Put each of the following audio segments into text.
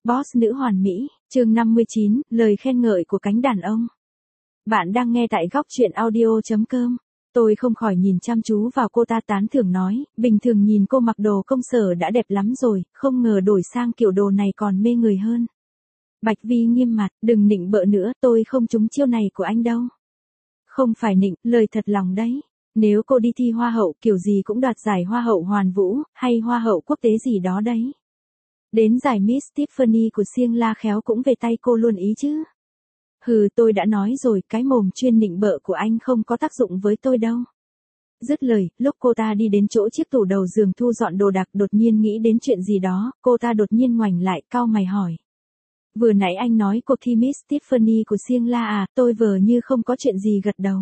Boss nữ hoàn mỹ, chương 59, lời khen ngợi của cánh đàn ông. Bạn đang nghe tại góc truyện audio.com. Tôi không khỏi nhìn chăm chú vào cô ta tán thưởng nói, bình thường nhìn cô mặc đồ công sở đã đẹp lắm rồi, không ngờ đổi sang kiểu đồ này còn mê người hơn. Bạch Vi nghiêm mặt, đừng nịnh bợ nữa, tôi không trúng chiêu này của anh đâu. Không phải nịnh, lời thật lòng đấy. Nếu cô đi thi hoa hậu kiểu gì cũng đoạt giải hoa hậu Hoàn Vũ, hay hoa hậu quốc tế gì đó đấy. Đến giải Miss Tiffany của Siêng La khéo cũng về tay cô luôn ý chứ. Hừ, tôi đã nói rồi, cái mồm chuyên nịnh bợ của anh không có tác dụng với tôi đâu. Dứt lời, lúc cô ta đi đến chỗ chiếc tủ đầu giường thu dọn đồ đạc đột nhiên nghĩ đến chuyện gì đó, cô ta đột nhiên ngoảnh lại, cau mày hỏi. Vừa nãy anh nói cuộc thi Miss Tiffany của Siêng La à, tôi vờ như không có chuyện gì gật đầu.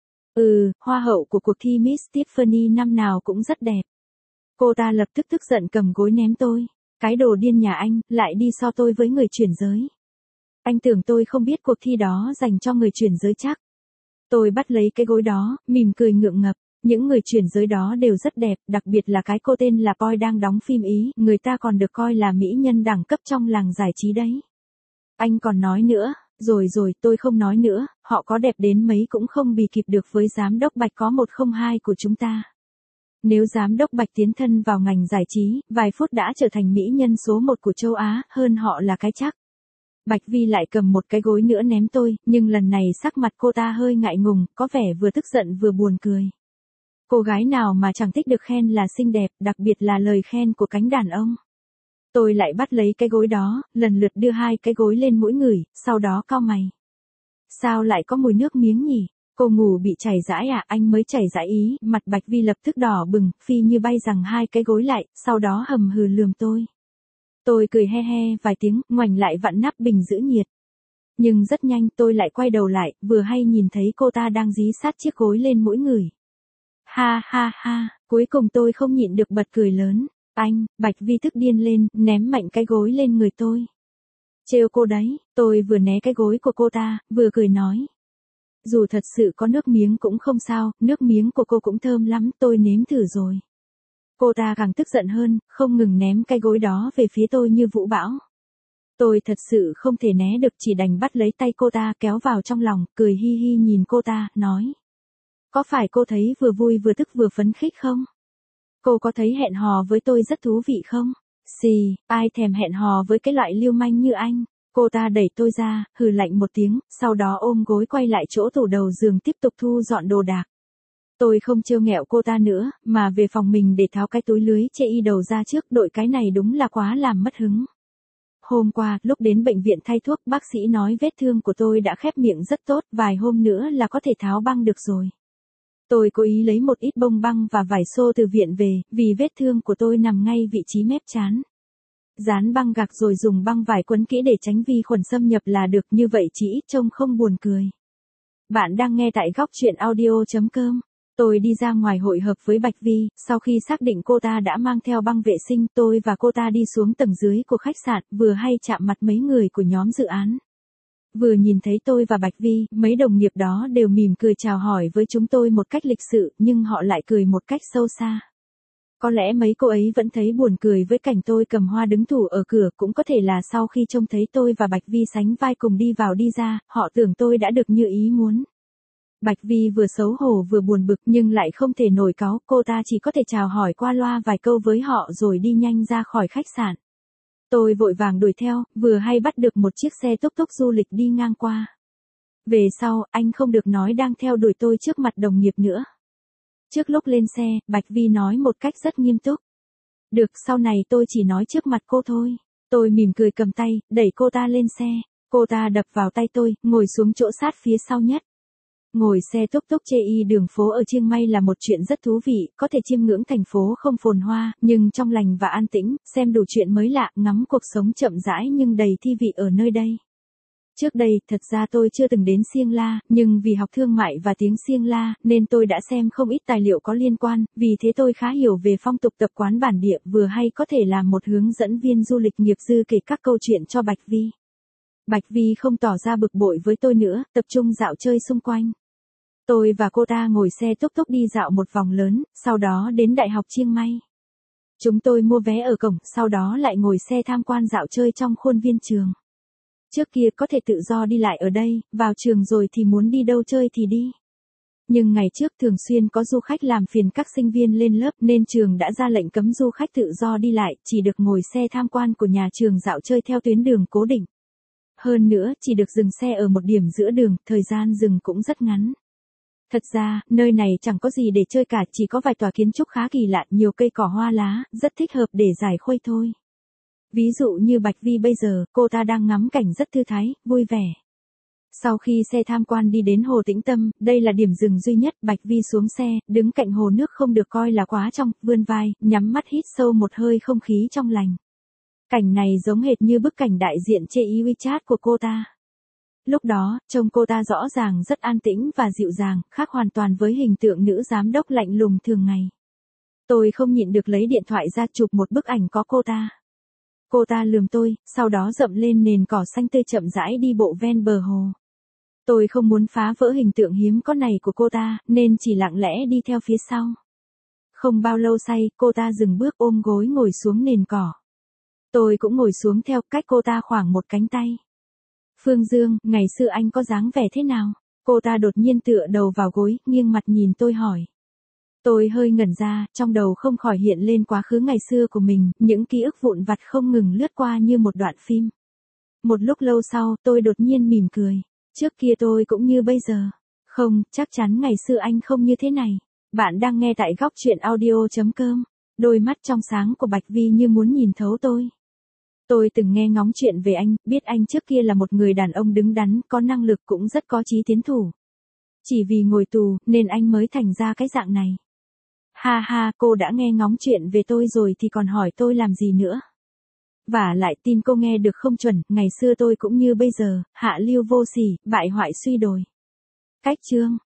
Hoa hậu của cuộc thi Miss Tiffany năm nào cũng rất đẹp. Cô ta lập tức tức giận cầm gối ném tôi. Cái đồ điên nhà anh, lại đi so tôi với người chuyển giới. Anh tưởng tôi không biết cuộc thi đó dành cho người chuyển giới chắc. Tôi bắt lấy cái gối đó, mỉm cười ngượng ngập. Những người chuyển giới đó đều rất đẹp, đặc biệt là cái cô tên là Poi đang đóng phim Ý, người ta còn được coi là mỹ nhân đẳng cấp trong làng giải trí đấy. Anh còn nói nữa, rồi tôi không nói nữa, họ có đẹp đến mấy cũng không bì kịp được với giám đốc Bạch có 102 của chúng ta. Nếu giám đốc Bạch tiến thân vào ngành giải trí, vài phút đã trở thành mỹ nhân số 1 của châu Á, hơn họ là cái chắc. Bạch Vi lại cầm một cái gối nữa ném tôi, nhưng lần này sắc mặt cô ta hơi ngại ngùng, có vẻ vừa tức giận vừa buồn cười. Cô gái nào mà chẳng thích được khen là xinh đẹp, đặc biệt là lời khen của cánh đàn ông. Tôi lại bắt lấy cái gối đó, lần lượt đưa hai cái gối lên mũi người, sau đó cau mày. Sao lại có mùi nước miếng nhỉ? Cô ngủ bị chảy rãi à? Anh mới chảy rãi ý. Mặt Bạch Vi lập tức đỏ bừng, phi như bay rằng hai cái gối lại, sau đó hầm hừ lườm tôi. Tôi cười he he vài tiếng, ngoảnh lại vặn nắp bình giữ nhiệt. Nhưng rất nhanh tôi lại quay đầu lại, vừa hay nhìn thấy cô ta đang dí sát chiếc gối lên mũi người. Ha ha ha, cuối cùng tôi không nhịn được bật cười lớn. Anh, Bạch Vi tức điên lên, ném mạnh cái gối lên người tôi. Trêu cô đấy, tôi vừa né cái gối của cô ta, vừa cười nói. Dù thật sự có nước miếng cũng không sao, nước miếng của cô cũng thơm lắm, tôi nếm thử rồi. Cô ta càng tức giận hơn, không ngừng ném cái gối đó về phía tôi như vũ bão. Tôi thật sự không thể né được, chỉ đành bắt lấy tay cô ta kéo vào trong lòng, cười hi hi nhìn cô ta, nói. Có phải cô thấy vừa vui vừa tức vừa phấn khích không? Cô có thấy hẹn hò với tôi rất thú vị không? Xì, ai thèm hẹn hò với cái loại lưu manh như anh? Cô ta đẩy tôi ra, hừ lạnh một tiếng, sau đó ôm gối quay lại chỗ tủ đầu giường tiếp tục thu dọn đồ đạc. Tôi không trêu ghẹo cô ta nữa, mà về phòng mình để tháo cái túi lưới chê y đầu ra trước, đội cái này đúng là quá làm mất hứng. Hôm qua, lúc đến bệnh viện thay thuốc, bác sĩ nói vết thương của tôi đã khép miệng rất tốt, vài hôm nữa là có thể tháo băng được rồi. Tôi cố ý lấy một ít bông băng và vải xô từ viện về, vì vết thương của tôi nằm ngay vị trí mép trán. Dán băng gạc rồi dùng băng vải quấn kỹ để tránh vi khuẩn xâm nhập là được, như vậy chỉ ít trông không buồn cười. Bạn đang nghe tại góc truyện audio.com. Tôi đi ra ngoài hội hợp với Bạch Vi, sau khi xác định cô ta đã mang theo băng vệ sinh, tôi và cô ta đi xuống tầng dưới của khách sạn, vừa hay chạm mặt mấy người của nhóm dự án. Vừa nhìn thấy tôi và Bạch Vi, mấy đồng nghiệp đó đều mỉm cười chào hỏi với chúng tôi một cách lịch sự, nhưng họ lại cười một cách sâu xa. Có lẽ mấy cô ấy vẫn thấy buồn cười với cảnh tôi cầm hoa đứng thủ ở cửa, cũng có thể là sau khi trông thấy tôi và Bạch Vi sánh vai cùng đi vào đi ra, họ tưởng tôi đã được như ý muốn. Bạch Vi vừa xấu hổ vừa buồn bực nhưng lại không thể nổi cáu, cô ta chỉ có thể chào hỏi qua loa vài câu với họ rồi đi nhanh ra khỏi khách sạn. Tôi vội vàng đuổi theo, vừa hay bắt được một chiếc xe túc túc du lịch đi ngang qua. Về sau, anh không được nói đang theo đuổi tôi trước mặt đồng nghiệp nữa. Trước lúc lên xe, Bạch Vi nói một cách rất nghiêm túc. Được, sau này tôi chỉ nói trước mặt cô thôi. Tôi mỉm cười cầm tay, đẩy cô ta lên xe. Cô ta đập vào tay tôi, ngồi xuống chỗ sát phía sau nhất. Ngồi xe túc túc chê y đường phố ở Chiang Mai là một chuyện rất thú vị, có thể chiêm ngưỡng thành phố không phồn hoa, nhưng trong lành và an tĩnh, xem đủ chuyện mới lạ, ngắm cuộc sống chậm rãi nhưng đầy thi vị ở nơi đây. Trước đây, thật ra tôi chưa từng đến Siêng La, nhưng vì học thương mại và tiếng Siêng La, nên tôi đã xem không ít tài liệu có liên quan, vì thế tôi khá hiểu về phong tục tập quán bản địa, vừa hay có thể làm một hướng dẫn viên du lịch nghiệp dư kể các câu chuyện cho Bạch Vi. Bạch Vi không tỏ ra bực bội với tôi nữa, tập trung dạo chơi xung quanh. Tôi và cô ta ngồi xe túc túc đi dạo một vòng lớn, sau đó đến Đại học Chiang Mai. Chúng tôi mua vé ở cổng, sau đó lại ngồi xe tham quan dạo chơi trong khuôn viên trường. Trước kia có thể tự do đi lại ở đây, vào trường rồi thì muốn đi đâu chơi thì đi. Nhưng ngày trước thường xuyên có du khách làm phiền các sinh viên lên lớp nên trường đã ra lệnh cấm du khách tự do đi lại, chỉ được ngồi xe tham quan của nhà trường dạo chơi theo tuyến đường cố định. Hơn nữa, chỉ được dừng xe ở một điểm giữa đường, thời gian dừng cũng rất ngắn. Thật ra, nơi này chẳng có gì để chơi cả, chỉ có vài tòa kiến trúc khá kỳ lạ, nhiều cây cỏ hoa lá, rất thích hợp để giải khuây thôi. Ví dụ như Bạch Vi bây giờ, cô ta đang ngắm cảnh rất thư thái, vui vẻ. Sau khi xe tham quan đi đến Hồ Tĩnh Tâm, đây là điểm dừng duy nhất, Bạch Vi xuống xe, đứng cạnh hồ nước không được coi là quá trong, vươn vai, nhắm mắt hít sâu một hơi không khí trong lành. Cảnh này giống hệt như bức cảnh đại diện trên WeChat của cô ta. Lúc đó, trông cô ta rõ ràng rất an tĩnh và dịu dàng, khác hoàn toàn với hình tượng nữ giám đốc lạnh lùng thường ngày. Tôi không nhịn được lấy điện thoại ra chụp một bức ảnh có cô ta. Cô ta lườm tôi, sau đó dậm lên nền cỏ xanh tươi chậm rãi đi bộ ven bờ hồ. Tôi không muốn phá vỡ hình tượng hiếm có này của cô ta, nên chỉ lặng lẽ đi theo phía sau. Không bao lâu sau, cô ta dừng bước ôm gối ngồi xuống nền cỏ. Tôi cũng ngồi xuống theo, cách cô ta khoảng một cánh tay. Phương Dương, ngày xưa anh có dáng vẻ thế nào? Cô ta đột nhiên tựa đầu vào gối, nghiêng mặt nhìn tôi hỏi. Tôi hơi ngẩn ra, trong đầu không khỏi hiện lên quá khứ ngày xưa của mình, những ký ức vụn vặt không ngừng lướt qua như một đoạn phim. Một lúc lâu sau, tôi đột nhiên mỉm cười. Trước kia tôi cũng như bây giờ. Không, chắc chắn ngày xưa anh không như thế này. Bạn đang nghe tại góc truyện audio.com. Đôi mắt trong sáng của Bạch Vi như muốn nhìn thấu tôi. Tôi từng nghe ngóng chuyện về anh, biết anh trước kia là một người đàn ông đứng đắn, có năng lực cũng rất có chí tiến thủ. Chỉ vì ngồi tù, nên anh mới thành ra cái dạng này. Ha ha, cô đã nghe ngóng chuyện về tôi rồi thì còn hỏi tôi làm gì nữa. Và lại tin cô nghe được không chuẩn, ngày xưa tôi cũng như bây giờ, hạ lưu vô sỉ, bại hoại suy đồi. Cách chương